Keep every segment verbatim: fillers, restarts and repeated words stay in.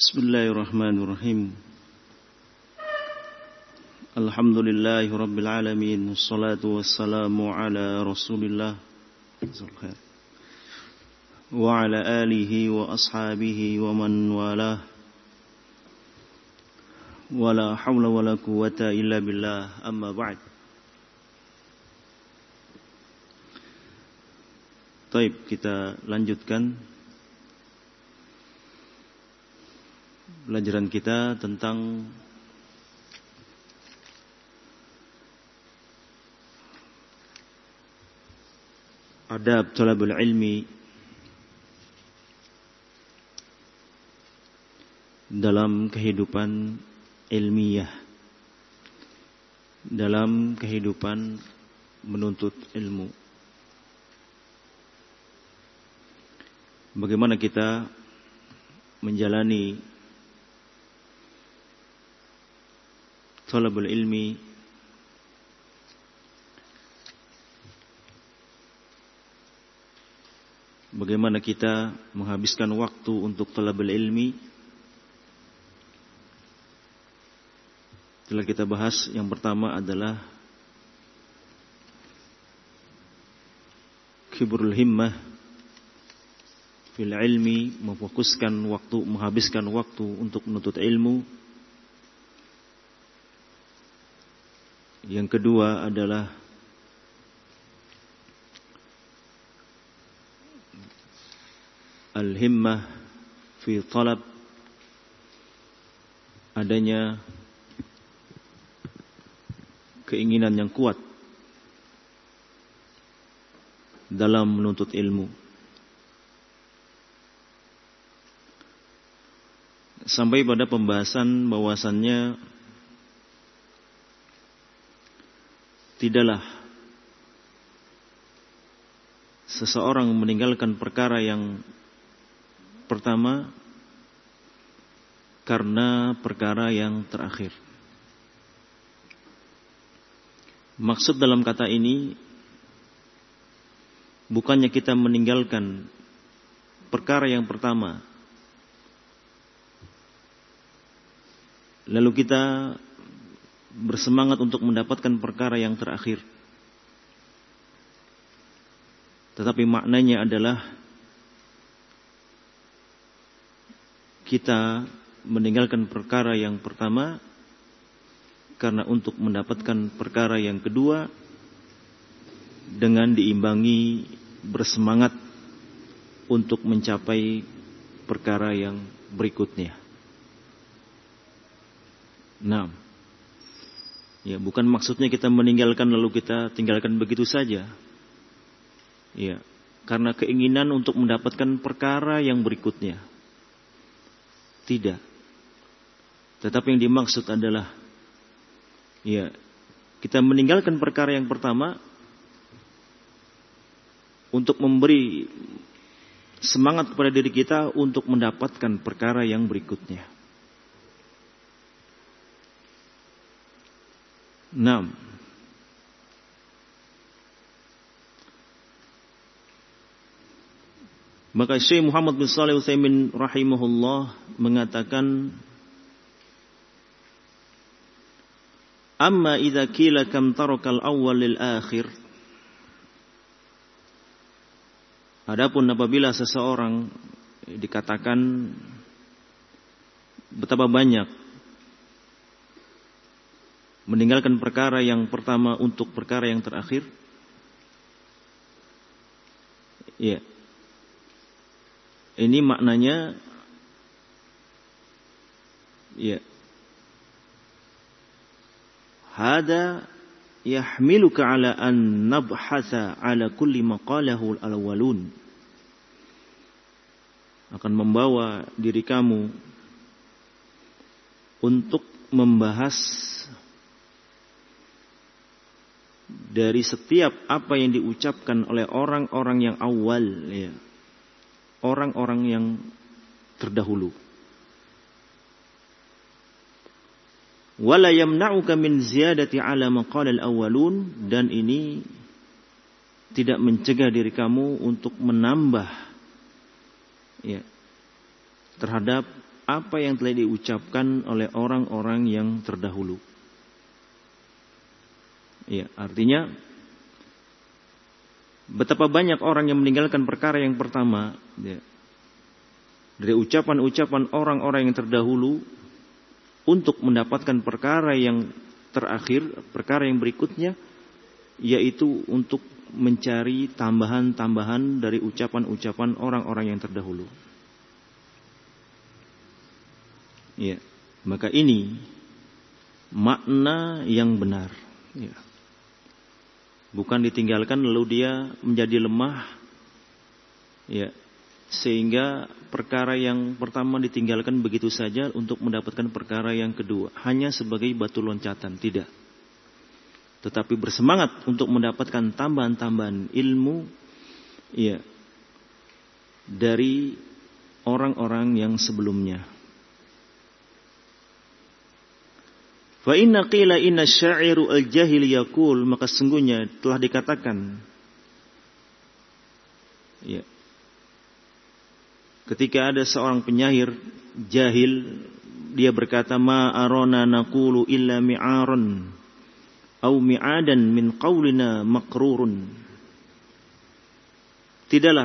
Bismillahirrahmanirrahim. Alhamdulillahi Rabbil Alamin. Wassalatu wassalamu ala Rasulillah wa ala alihi wa ashabihi wa man walah. Wa la hawla wa la quwwata illa billah. Amma ba'd. Baik, kita lanjutkan pelajaran kita tentang adab thalabul ilmi dalam kehidupan ilmiah, dalam kehidupan menuntut ilmu. Bagaimana kita menjalani thalabul ilmi bagaimana kita menghabiskan waktu untuk thalabul ilmi. Telah kita bahas, yang pertama adalah kibrul himmah fil ilmi, memfokuskan waktu, menghabiskan waktu untuk menuntut ilmu. Yang kedua adalah al-himmah fi talab, adanya keinginan yang kuat dalam menuntut ilmu. Sampai pada pembahasan bahwasannya tidaklah seseorang meninggalkan perkara yang pertama karena perkara yang terakhir. Maksud dalam kata ini bukannya kita meninggalkan perkara yang pertama lalu kita bersemangat untuk mendapatkan perkara yang terakhir. Tetapi maknanya adalah kita meninggalkan perkara yang pertama karena untuk mendapatkan perkara yang kedua dengan diimbangi bersemangat untuk mencapai perkara yang berikutnya. Nah, ya, bukan maksudnya kita meninggalkan lalu kita tinggalkan begitu saja. Ya, karena keinginan untuk mendapatkan perkara yang berikutnya. Tidak. Tetapi yang dimaksud adalah, ya, kita meninggalkan perkara yang pertama untuk memberi semangat kepada diri kita untuk mendapatkan perkara yang berikutnya. Naam. Maka Syekh Muhammad bin Shalih Al-Utsaimin rahimahullah mengatakan, amma idza qila kam tarakal awwal lil akhir. Adapun apabila seseorang dikatakan betapa banyak meninggalkan perkara yang pertama untuk perkara yang terakhir, ya, ini maknanya, ya, hada yahmiluka ala an nabhatha ala kulli maqalahu al-awwalun, akan membawa diri kamu untuk membahas dari setiap apa yang diucapkan oleh orang-orang yang awal, ya, orang-orang yang terdahulu. Wala yamna'uka min ziyadati ala maqalil awwalun, dan ini tidak mencegah diri kamu untuk menambah, ya, terhadap apa yang telah diucapkan oleh orang-orang yang terdahulu. Ya, artinya betapa banyak orang yang meninggalkan perkara yang pertama, ya, dari ucapan-ucapan orang-orang yang terdahulu untuk mendapatkan perkara yang terakhir, perkara yang berikutnya, yaitu untuk mencari tambahan-tambahan dari ucapan-ucapan orang-orang yang terdahulu. Ya, maka ini makna yang benar. Ya. Bukan ditinggalkan lalu dia menjadi lemah, ya, sehingga perkara yang pertama ditinggalkan begitu saja untuk mendapatkan perkara yang kedua, hanya sebagai batu loncatan, tidak. Tetapi bersemangat untuk mendapatkan tambahan-tambahan ilmu, ya, dari orang-orang yang sebelumnya. Fa inna qila inna syairu al-jahil yaqul, maka sungguhnya telah dikatakan, ya, ketika ada seorang penyair jahil, dia berkata, ma arona naqulu illa mi'aran au mi'adan min qaulina makrurun. Tidaklah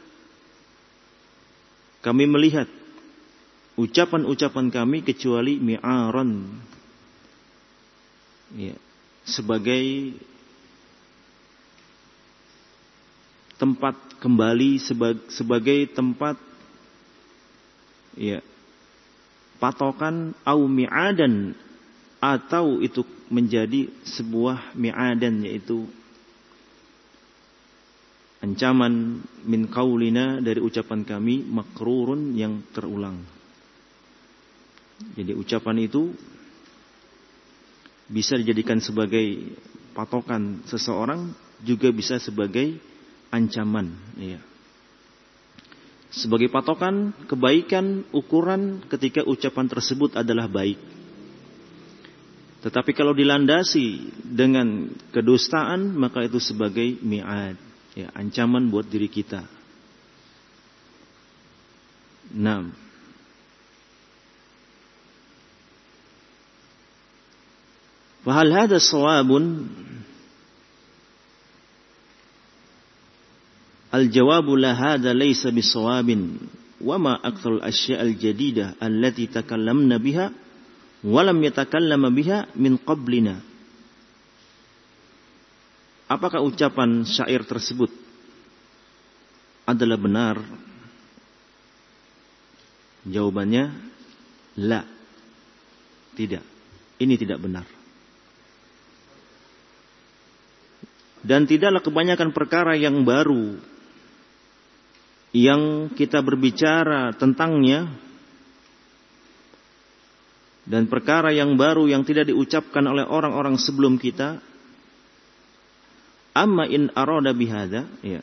kami melihat ucapan-ucapan kami kecuali mi'aran, ya, sebagai tempat kembali, sebagai tempat, ya, patokan, au mi'adan, atau itu menjadi sebuah mi'adan, yaitu ancaman, min qaulina, dari ucapan kami, makrurun, yang terulang. Jadi ucapan itu bisa dijadikan sebagai patokan seseorang, juga bisa sebagai ancaman, ya. Sebagai patokan kebaikan, ukuran ketika ucapan tersebut adalah baik. Tetapi kalau dilandasi dengan kedustaan, maka itu sebagai mi'ad, ya, ancaman buat diri kita. Naam. Fahal hadha shawabun? Al-jawabu la hadha laysa bisawabin, wa ma aktsarul asya' al-jadidah allati takallamna biha walam yatakallama biha min qablina. Apakah ucapan syair tersebut adalah benar? Jawabannya la, tidak. Ini tidak benar. Dan tidaklah kebanyakan perkara yang baru yang kita berbicara tentangnya, dan perkara yang baru yang tidak diucapkan oleh orang-orang sebelum kita. Amma in arada bihadza, ya.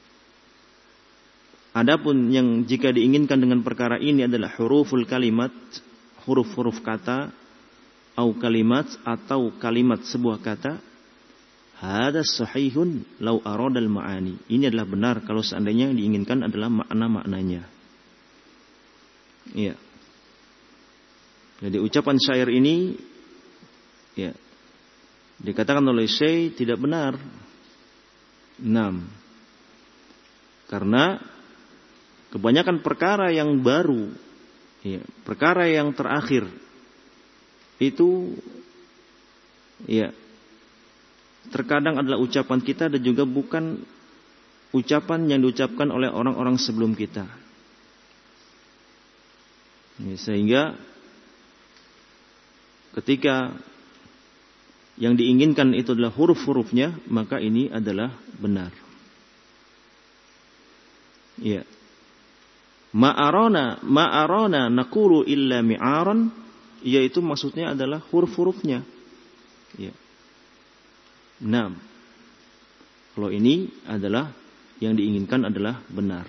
Adapun yang jika diinginkan dengan perkara ini adalah huruful kalimat, huruf-huruf kata, au kalimat, atau kalimat sebuah kata, hadza sahihun law arada al-ma'ani. Ini adalah benar kalau seandainya yang diinginkan adalah makna-maknanya. Ya. Jadi ucapan syair ini, ya, dikatakan oleh Syekh tidak benar. Enam. Karena kebanyakan perkara yang baru, ya, perkara yang terakhir itu, ya, terkadang adalah ucapan kita dan juga bukan ucapan yang diucapkan oleh orang-orang sebelum kita. Ya, sehingga ketika yang diinginkan itu adalah huruf-hurufnya, maka ini adalah benar. Ya. Ma'arona, ma'arona naqulu illa mi'aran, yaitu maksudnya adalah huruf-hurufnya. Ya. Nah, kalau ini adalah yang diinginkan adalah benar.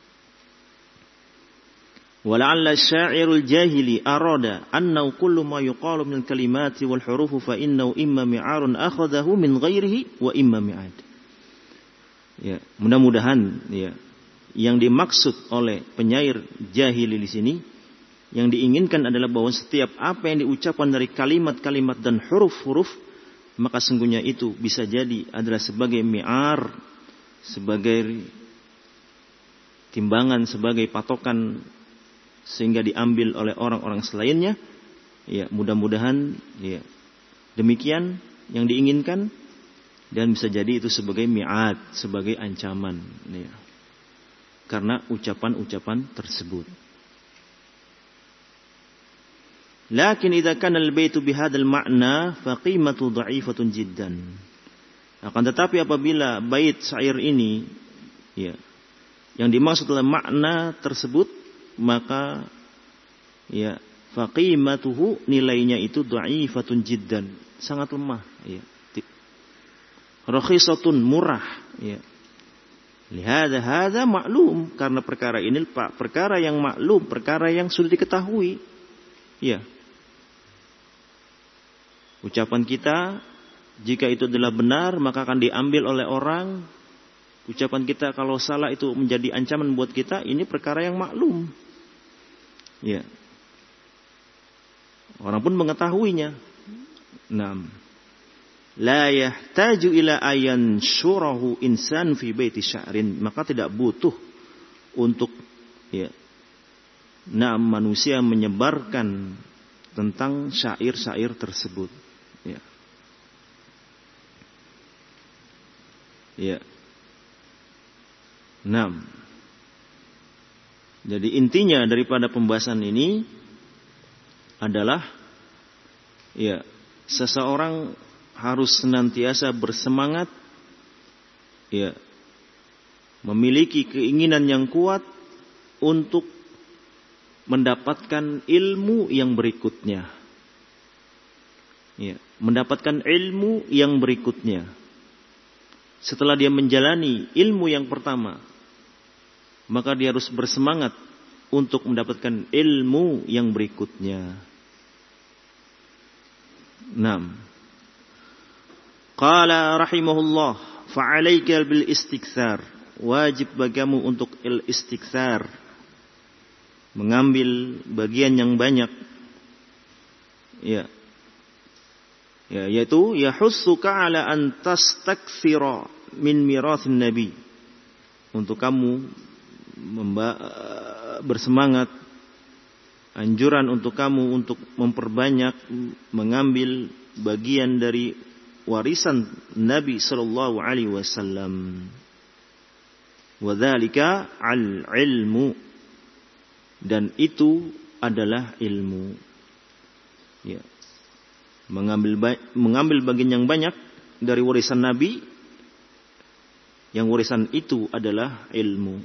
Wala'alla syairul jahili arada annahu kullu ma yuqalu min kalimati wal hurufu fa innahu imma mi'arun akhadahu min ghairihi wa imma mi'ad. Ya, mudah-mudahan, ya, yang dimaksud oleh penyair jahili di sini yang diinginkan adalah bahwa setiap apa yang diucapkan dari kalimat-kalimat dan huruf-huruf, maka sungguhnya itu bisa jadi adalah sebagai mi'ar, sebagai timbangan, sebagai patokan, sehingga diambil oleh orang-orang selainnya. Ya, mudah-mudahan ya demikian yang diinginkan, dan bisa jadi itu sebagai mi'ad, sebagai ancaman, ya, karena ucapan-ucapan tersebut. Lakin idza kana al-baitu bihadzal ma'na fa qimatu dha'ifatun jiddan. Akan tetapi apabila bait syair ini ya yang dimaksud oleh makna tersebut, maka ya fa qimatuhu, nilainya itu dha'ifatun jiddan, sangat lemah ya. Rakhisatun, murah ya. Lihada hadza maklum, karena perkara ini Pak, perkara yang maklum, perkara yang sudah diketahui. Ya. Ucapan kita jika itu adalah benar, maka akan diambil oleh orang. Ucapan kita kalau salah itu menjadi ancaman buat kita, ini perkara yang maklum. Ya. Orang pun mengetahuinya. Naam. La yahtaju ila ayan syurahu insan fi baiti sya'rin, maka tidak butuh untuk ya nah manusia menyebarkan tentang syair-syair tersebut ya. Ya. Naam. Jadi intinya daripada pembahasan ini adalah ya, seseorang harus senantiasa bersemangat ya, memiliki keinginan yang kuat untuk mendapatkan ilmu yang berikutnya. Ya, mendapatkan ilmu yang berikutnya. Setelah dia menjalani ilmu yang pertama, maka dia harus bersemangat untuk mendapatkan ilmu yang berikutnya. Naam. Qala rahimahullah, fa'alaika bil istikthar, wajib bagimu untuk il istikthar, mengambil bagian yang banyak. Ya. Ya, yaitu yahussuka ala an tastakthira min mirathin nabi. Untuk kamu memba- bersemangat, anjuran untuk kamu untuk memperbanyak mengambil bagian dari warisan Nabi sallallahu alaihi wasallam. Wa dzalika al-ilmu, dan itu adalah ilmu. Ya. Mengambil mengambil bagian yang banyak dari warisan Nabi, yang warisan itu adalah ilmu.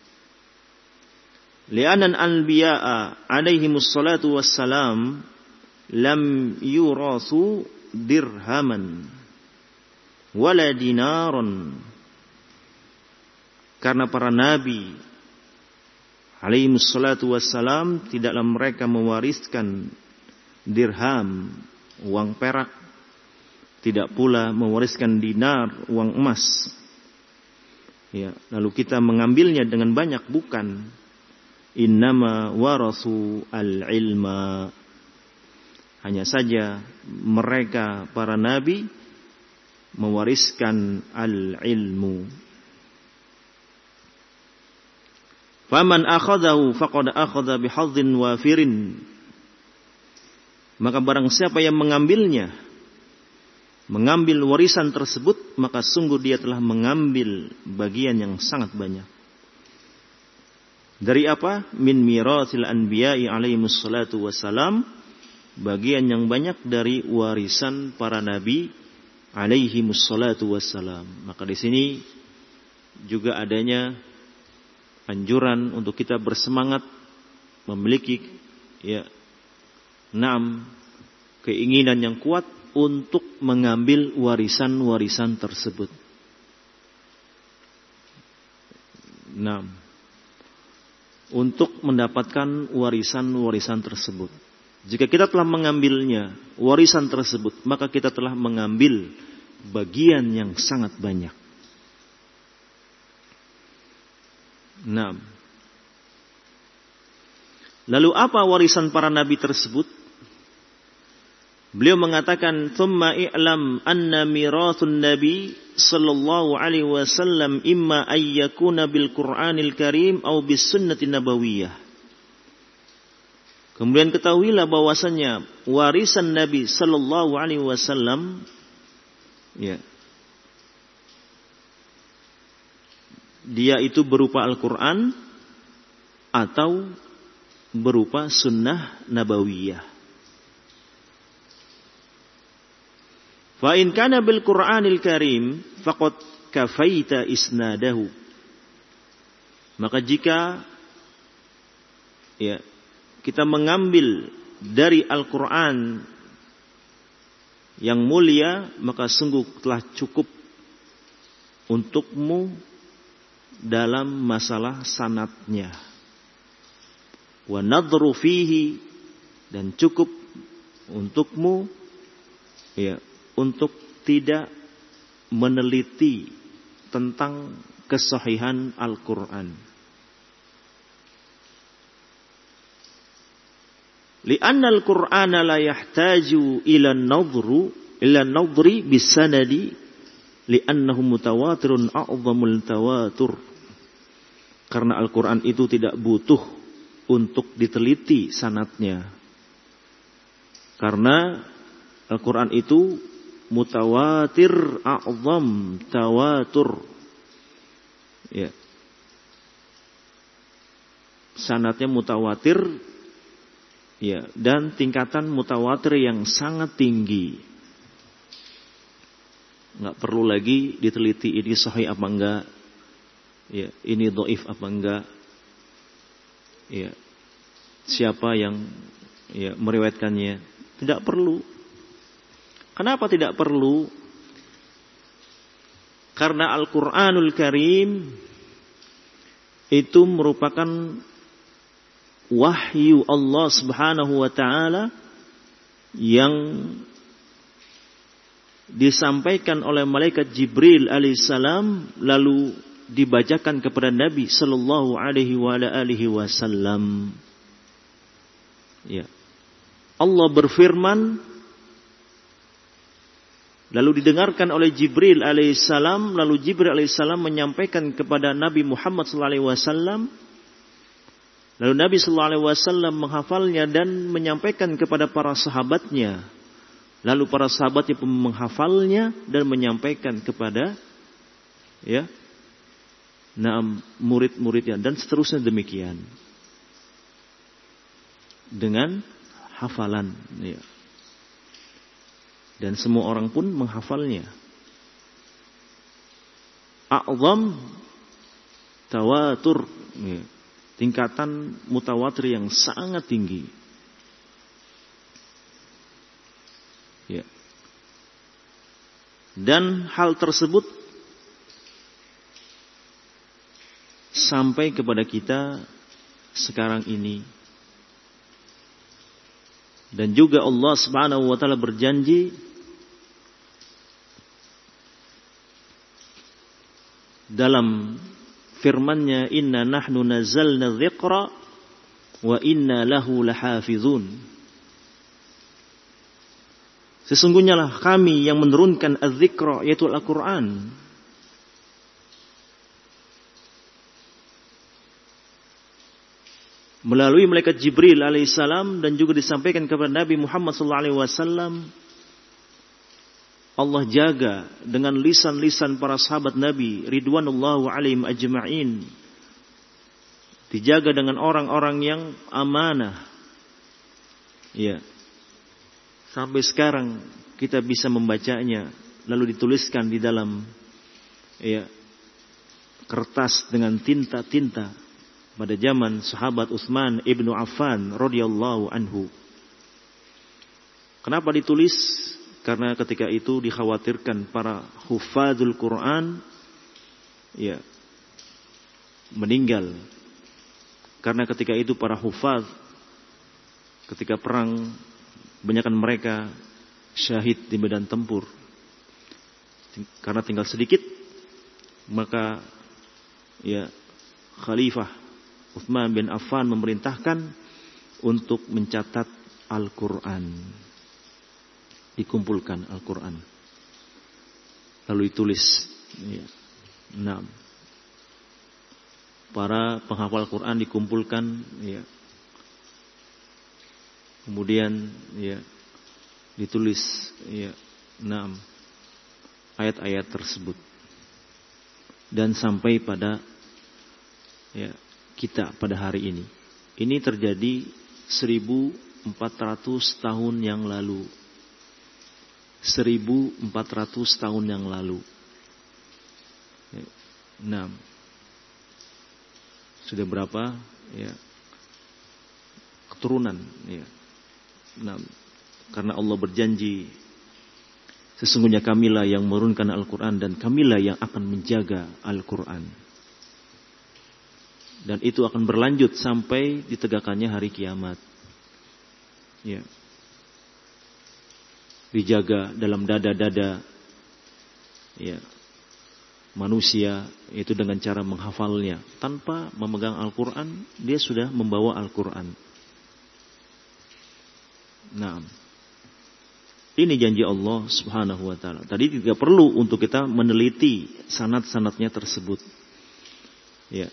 Li'anan anbiya'a alaihimus salatu wassalam lam yurasu dirhaman wala dinaron, karena para nabi alaihimus salatu wassalam tidaklah mereka mewariskan dirham, uang perak, tidak pula mewariskan dinar, uang emas. Ya, lalu kita mengambilnya dengan banyak, bukan. Innama warasu al-ilma, hanya saja mereka para nabi mewariskan al-ilmu. Faman akhadahu faqad akhadha bihadhin wafirin, maka barang siapa yang mengambilnya, mengambil warisan tersebut, maka sungguh dia telah mengambil bagian yang sangat banyak. Dari apa? Min mirathil anbiya'i alaihimus salatu wassalam, bagian yang banyak dari warisan para nabi alaihimus salatu wassalam. Maka di sini juga adanya anjuran untuk kita bersemangat memiliki ya enam keinginan yang kuat untuk mengambil warisan-warisan tersebut. Enam, untuk mendapatkan warisan-warisan tersebut. Jika kita telah mengambilnya, warisan tersebut, maka kita telah mengambil bagian yang sangat banyak. Naam. Lalu apa warisan para nabi tersebut? Beliau mengatakan, "Tsumma i'lam anna mirathun nabi sallallahu alaihi wasallam imma ayyakuna bil Qur'anil Karim aw bis sunnati nabawiyah." Kemudian ketahuilah bahwasanya warisan Nabi sallallahu alaihi wasallam ya, dia itu berupa Al-Qur'an atau berupa sunnah nabawiyah. Fa in kana bil Qur'anil Karim faqad kafaita isnadahu. Maka jika ya, kita mengambil dari Al-Qur'an yang mulia, maka sungguh telah cukup untukmu dalam masalah sanadnya. Wa nadhru fihi, dan cukup untukmu ya, untuk tidak meneliti tentang kesahihan Al-Quran. Li'anna Al-Qur'ana la yahtaju ila an-nadhru ila an-nadhri bis-sanadi li'annahu mutawatirun a'zamul tawatur. Karena Al-Quran itu tidak butuh untuk diteliti sanadnya. Karena Al-Quran itu mutawatir a'zam tawatur. Ya. Sanadnya mutawatir ya, dan tingkatan mutawatir yang sangat tinggi. Enggak perlu lagi diteliti ini sahih apa enggak. Ya, ini dhaif apa enggak. Ya. Siapa yang ya meriwayatkannya? Tidak perlu. Kenapa tidak perlu? Karena Al-Qur'anul Karim itu merupakan wahyu Allah Subhanahu wa taala yang disampaikan oleh malaikat Jibril alaihissalam lalu dibacakan kepada Nabi sallallahu alaihi wa ala alihi wasallam. Ya. Allah berfirman lalu didengarkan oleh Jibril alaihissalam, lalu Jibril alaihissalam menyampaikan kepada Nabi Muhammad sallallahu alaihi wasallam. Lalu Nabi sallallahu alaihi wasallam menghafalnya dan menyampaikan kepada para sahabatnya. Lalu para sahabatnya pun menghafalnya dan menyampaikan kepada ya, naam murid-muridnya, dan seterusnya demikian. Dengan hafalan ya. Dan semua orang pun menghafalnya. A'zam tawatur ya. Tingkatan mutawatir yang sangat tinggi. Ya. Dan hal tersebut sampai kepada kita sekarang ini. Dan juga Allah Subhanahu wa taala berjanji dalam firman-Nya, inna nahnu nazzalna dzikra wa inna lahu lahafizun. Sesungguhnya lah kami yang menurunkan az-dzikra, yaitu Al-Qur'an. Melalui malaikat Jibril alaihissalam dan juga disampaikan kepada Nabi Muhammad sallallahu alaihi wasallam. Allah jaga dengan lisan-lisan para sahabat Nabi ridwanullahu alaihim ajma'in. Dijaga dengan orang-orang yang amanah. Ya. Sampai sekarang kita bisa membacanya lalu dituliskan di dalam ya, kertas dengan tinta-tinta. Pada zaman sahabat Utsman ibnu Affan radhiyallahu anhu. Kenapa ditulis? Karena ketika itu dikhawatirkan para hufadzul Quran ya meninggal. Karena ketika itu para hufadz ketika perang kebanyakan mereka syahid di medan tempur. Karena tinggal sedikit maka ya Khalifah Utsman bin Affan memerintahkan untuk mencatat Al-Quran. Dikumpulkan Al-Quran. Lalu ditulis. Ya. Nah, para penghafal Quran dikumpulkan. Ya. Kemudian ya ditulis ya enam ayat-ayat tersebut dan sampai pada ya kita pada hari ini. Ini terjadi seribu empat ratus tahun yang lalu. seribu empat ratus tahun yang lalu. Ya, enam. Sudah berapa ya keturunan ya. Nah, karena Allah berjanji sesungguhnya kamilah yang menurunkan Al-Quran dan kamilah yang akan menjaga Al-Quran. Dan itu akan berlanjut sampai ditegakkannya hari kiamat. Ya. Dijaga dalam dada-dada ya, manusia itu dengan cara menghafalnya. Tanpa memegang Al-Quran, dia sudah membawa Al-Quran. Nah, ini janji Allah Subhanahu wa taala. Tadi tidak perlu untuk kita meneliti sanad-sanadnya tersebut. Ya.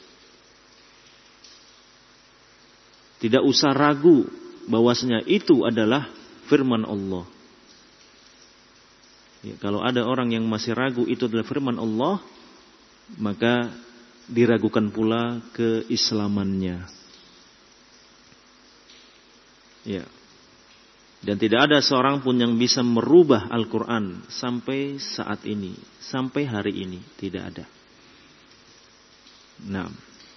Tidak usah ragu bahwasanya itu adalah firman Allah. Ya, kalau ada orang yang masih ragu itu adalah firman Allah, maka diragukan pula keislamannya. Ya. Dan tidak ada seorang pun yang bisa merubah Al-Quran sampai saat ini, sampai hari ini, tidak ada. Nah.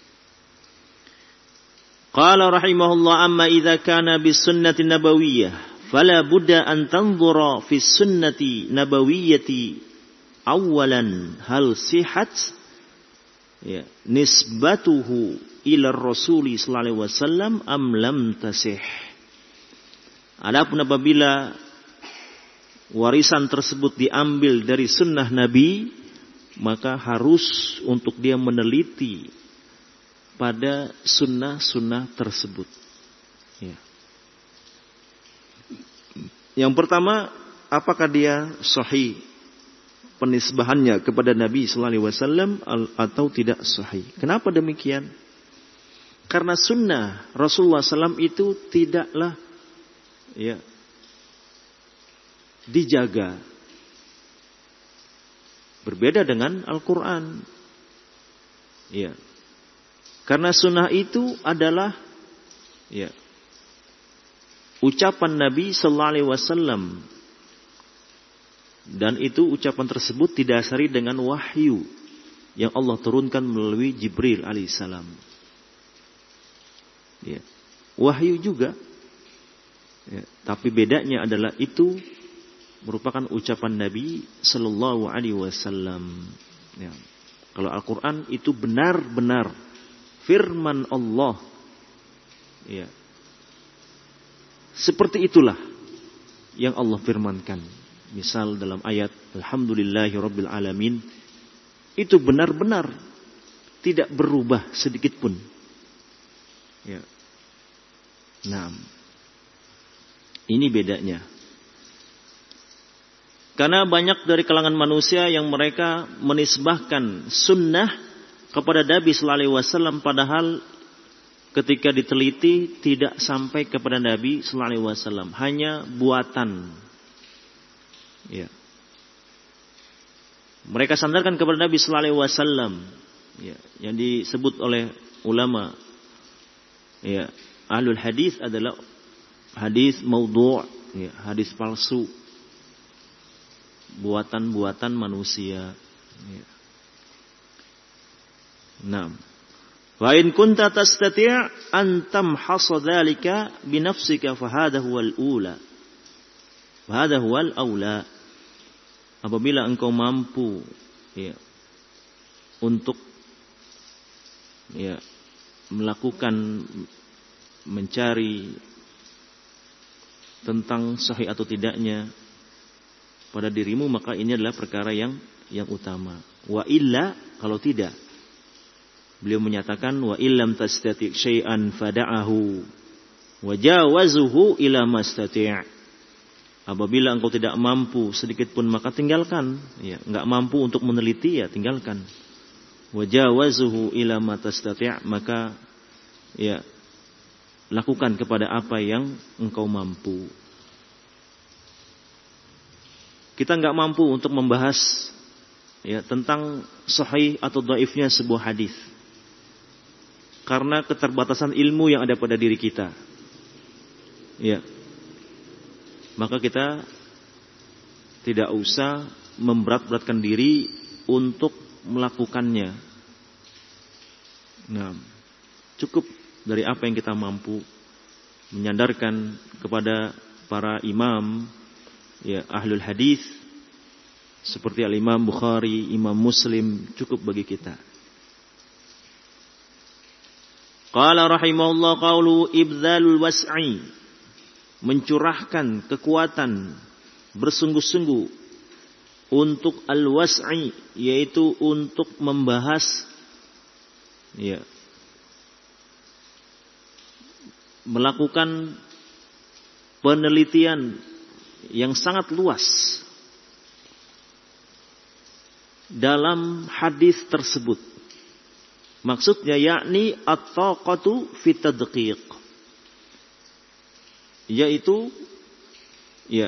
Qala rahimahullah amma idza kana bis sunnati nabawiyyah fala budda an tanzura fi sunnati nabawiyyati awalan hal sihat ya nisbatuhu ila Rasul sallallahu alaihi wasallam am lam tasih. Adapun apabila warisan tersebut diambil dari sunnah Nabi, maka harus untuk dia meneliti pada sunnah-sunnah tersebut. Ya. Yang pertama, apakah dia sahih penisbahannya kepada Nabi sallallahu alaihi wasallam atau tidak sahih? Kenapa demikian? Karena sunnah Rasulullah sallallahu alaihi wasallam itu tidaklah ya dijaga. Berbeda dengan Al-Quran. Ya. Karena sunnah itu adalah ya ucapan Nabi sallallahu alaihi wasallam, dan itu ucapan tersebut didasari dengan wahyu yang Allah turunkan melalui Jibril alaihissalam. Ya. Wahyu juga. Ya, tapi bedanya adalah itu merupakan ucapan Nabi sallallahu alaihi wasallam. Ya. Kalau Al-Quran itu benar-benar firman Allah. Ya. Seperti itulah yang Allah firmankan. Misal dalam ayat Alhamdulillahi Rabbil Alamin, itu benar-benar tidak berubah sedikit pun. Ya. Nah, ini bedanya. Karena banyak dari kalangan manusia yang mereka menisbahkan sunnah kepada Nabi sallallahu alaihi wasallam, padahal ketika diteliti tidak sampai kepada Nabi sallallahu alaihi wasallam, hanya buatan. Ya. Mereka sandarkan kepada Nabi sallallahu alaihi wasallam, ya, yang disebut oleh ulama ya, ahlul hadis adalah hadis maudhu', ya, hadis palsu, buatan-buatan manusia. Ya. Nah, wa in kunta tastati' an tamhasa dzalika bi nafsika fa hadha huwal ula. Fa hadha huwal aula. Apabila engkau mampu ya untuk ya melakukan mencari tentang sahih atau tidaknya pada dirimu, maka ini adalah perkara yang yang utama. Wa illa, kalau tidak, beliau menyatakan wa illam tastati' syai'an fada'ahu Wajawazuhu ila mastati'. Apabila engkau tidak mampu sedikit pun maka tinggalkan. Ya, enggak mampu untuk meneliti ya tinggalkan. Wajawazuhu ila matastati', maka ya lakukan kepada apa yang engkau mampu. Kita enggak mampu untuk membahas ya tentang sahih atau dhaifnya sebuah hadis. Karena keterbatasan ilmu yang ada pada diri kita. Ya. Maka kita tidak usah memberat-beratkan diri untuk melakukannya. Nah, cukup dari apa yang kita mampu, menyandarkan kepada para imam, ya ahlul hadis seperti al-Imam Bukhari, Imam Muslim, cukup bagi kita. Qala rahimahullah qaulu ibdzalul was'i, mencurahkan kekuatan bersungguh-sungguh untuk al-was'i, yaitu untuk membahas ya melakukan penelitian yang sangat luas dalam hadis tersebut. Maksudnya yakni at-taqatu fi tadqiq, yaitu ya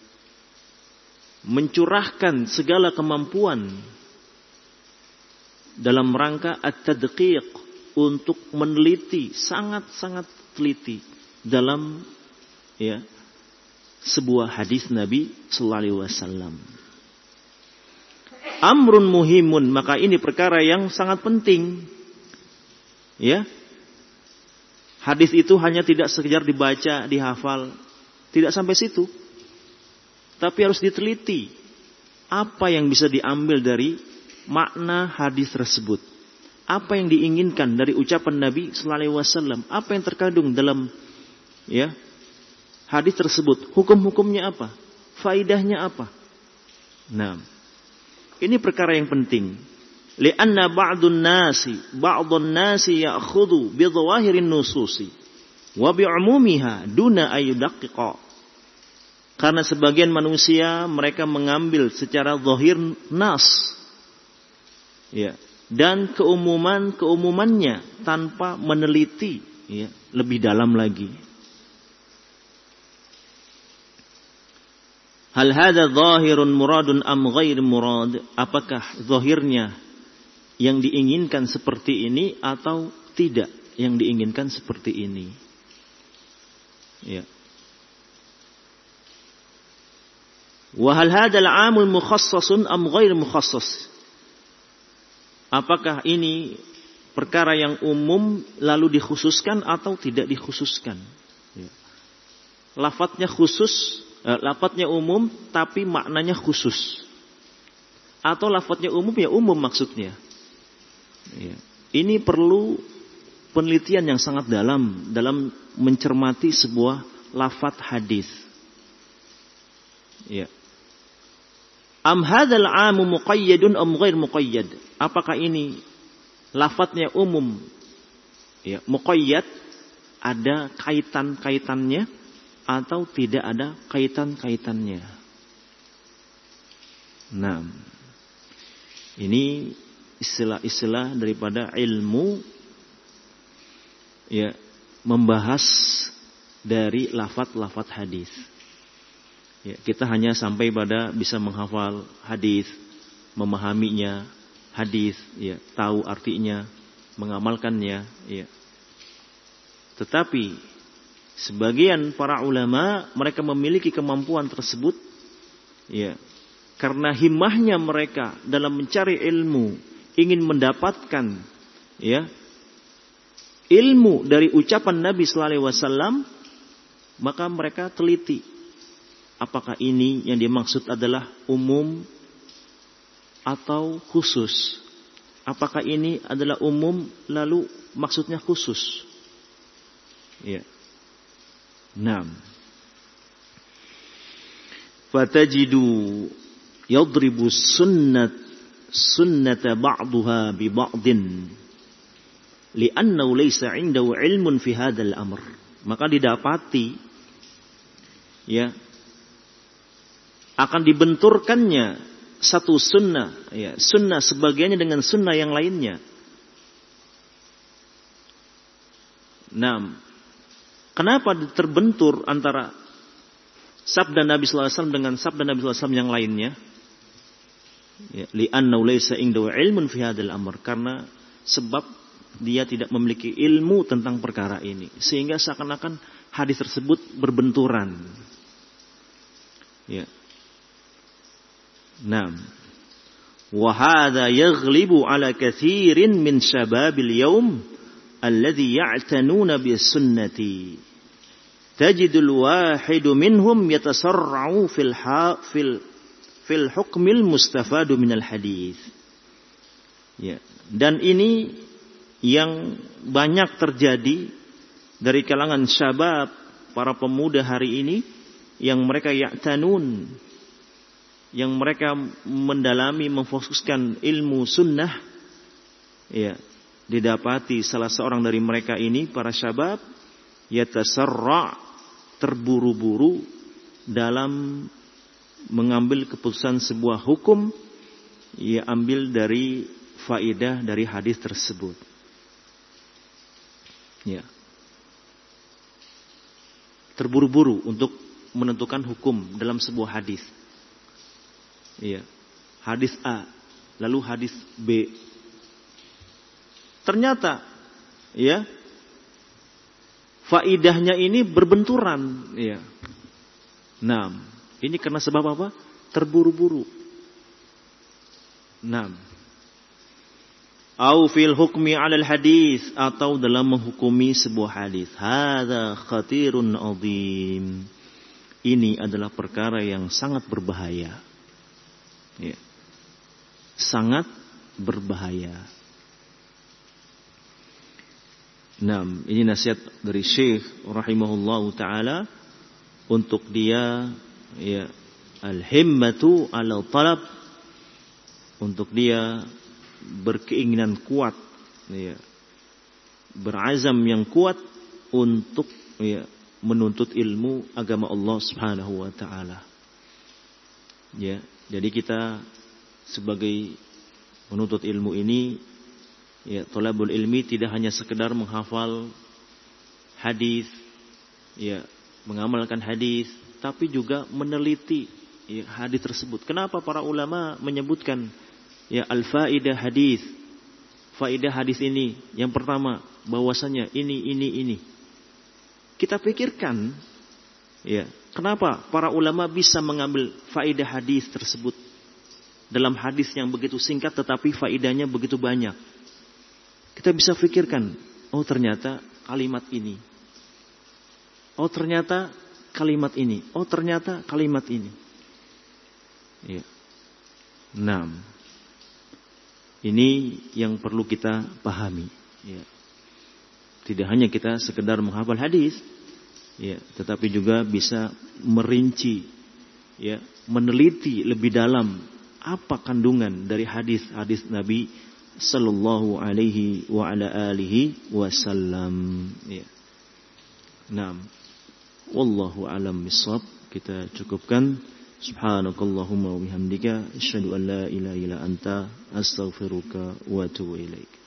mencurahkan segala kemampuan dalam rangka at-tadqiq, untuk meneliti, sangat-sangat teliti dalam ya sebuah hadis Nabi sallallahu alaihi wasallam. Amrun muhimun, maka ini perkara yang sangat penting. Ya. Hadis itu hanya tidak sekedar dibaca, dihafal, tidak sampai situ. Tapi harus diteliti apa yang bisa diambil dari makna hadis tersebut. Apa yang diinginkan dari ucapan Nabi sallallahu alaihi wasallam, apa yang terkandung dalam ya hadis tersebut, hukum-hukumnya apa, faidahnya apa. Nah, ini perkara yang penting. Li'anna ba'dun nasi, ba'dun nasi ya'khudhu bi dhawahirin nususi wa bi'umumiha duna ayyudaqqiqa. Karena sebagian manusia mereka mengambil secara zahir nas, ya, dan keumuman-keumumannya tanpa meneliti ya lebih dalam lagi. Hal hadza zahirun muradun am ghair murad? Apakah zahirnya yang diinginkan seperti ini atau tidak yang diinginkan seperti ini? Ya. Wa hal hadzal 'amul mukhassasun am ghair mukhassas? Apakah ini perkara yang umum lalu dikhususkan atau tidak dikhususkan? Ya. Lafadznya khusus, eh, lafadznya umum tapi maknanya khusus. Atau lafadznya umum ya umum maksudnya. Ya. Ini perlu penelitian yang sangat dalam dalam mencermati sebuah lafadz hadis. Ya. Am hadzal 'amu muqayyadun am ghair muqayyad? Apakah ini lafadznya umum ya muqayyad, ada kaitan-kaitannya atau tidak ada kaitan-kaitannya? Nah, ini istilah-istilah daripada ilmu ya membahas dari lafadz-lafadz hadis. Ya, kita hanya sampai pada bisa menghafal hadis, memahaminya hadis, ya, tahu artinya, mengamalkannya, ya. Tetapi sebagian para ulama mereka memiliki kemampuan tersebut, ya, karena himmahnya mereka dalam mencari ilmu, ingin mendapatkan, ya, ilmu dari ucapan Nabi sallallahu alaihi wasallam, maka mereka teliti. Apakah ini yang dimaksud adalah umum atau khusus? Apakah ini adalah umum lalu maksudnya khusus? Ya. Naam. Fatajidu yadribu sunnat sunnata ba'daha bi ba'din li'annahu laysa 'indahu 'ilmun fi hadzal amr. maka didapati ya akan dibenturkannya satu sunnah, ya, sunnah sebagiannya dengan sunnah yang lainnya. Nah, kenapa terbentur antara sabda Nabi sallallahu alaihi wasallam dengan sabda Nabi sallallahu alaihi wasallam yang lainnya? Ya, li'anna laysa indahu ilmun fi hadzal amr, karena sebab dia tidak memiliki ilmu tentang perkara ini, sehingga seakan-akan hadis tersebut berbenturan. Ya. Naam. Wa hadza yaghlibu ala katsirin min syababil yaum alladhi ya'tanuna bis sunnati. Tajidul wahidu minhum yatasarra'u fil ha fil fil hukmil mustafadu minal hadis. Ya. Dan ini yang banyak terjadi dari kalangan syabab, para pemuda hari ini, yang mereka ya'tanun, yang mereka mendalami, memfokuskan ilmu sunnah. Ya, didapati salah seorang dari mereka ini, para syabab, yatasarra', terburu-buru dalam mengambil keputusan sebuah hukum, ia ambil dari faedah dari hadis tersebut. Ya. Terburu-buru untuk menentukan hukum dalam sebuah hadis. Iya. Hadis A, lalu hadis B. Ternyata ya, faedahnya ini berbenturan, ya. Nah, ini karena sebab apa? Terburu-buru. Nah, au fil hukmi 'alal hadis, atau dalam menghukumi sebuah hadis. Hadza khatirun 'adzim. Ini adalah perkara yang sangat berbahaya. Ya. Sangat berbahaya. Nah, ini nasihat dari Syekh rahimahullahu taala untuk dia, ya, al-himmatu 'ala talab, untuk dia berkeinginan kuat, ya, berazam yang kuat untuk, ya, menuntut ilmu agama Allah Subhanahu wa taala. Ya, jadi kita sebagai menuntut ilmu ini, ya, thalabul ilmi tidak hanya sekedar menghafal hadis, ya, mengamalkan hadis, tapi juga meneliti, ya, hadis tersebut. Kenapa para ulama menyebutkan, ya, al-faidah hadis? Faidah hadis ini, yang pertama, bahwasanya ini, ini, ini. Kita pikirkan, ya, kenapa para ulama bisa mengambil faidah hadis tersebut dalam hadis yang begitu singkat tetapi faidahnya begitu banyak. Kita bisa pikirkan, oh ternyata kalimat ini. Oh ternyata kalimat ini. Oh ternyata kalimat ini. Ya. Enam. Ini yang perlu kita pahami. Ya. Tidak hanya kita sekedar menghafal hadis, ya, tetapi juga bisa merinci, ya, meneliti lebih dalam apa kandungan dari hadis-hadis Nabi sallallahu alaihi wa ala alihi wasallam. Ya. Naam. Wallahu alam bissawab. Kita cukupkan. Subhanakallahumma wa bihamdika asyhadu an la ilaha illa anta astaghfiruka wa atubu ilaik.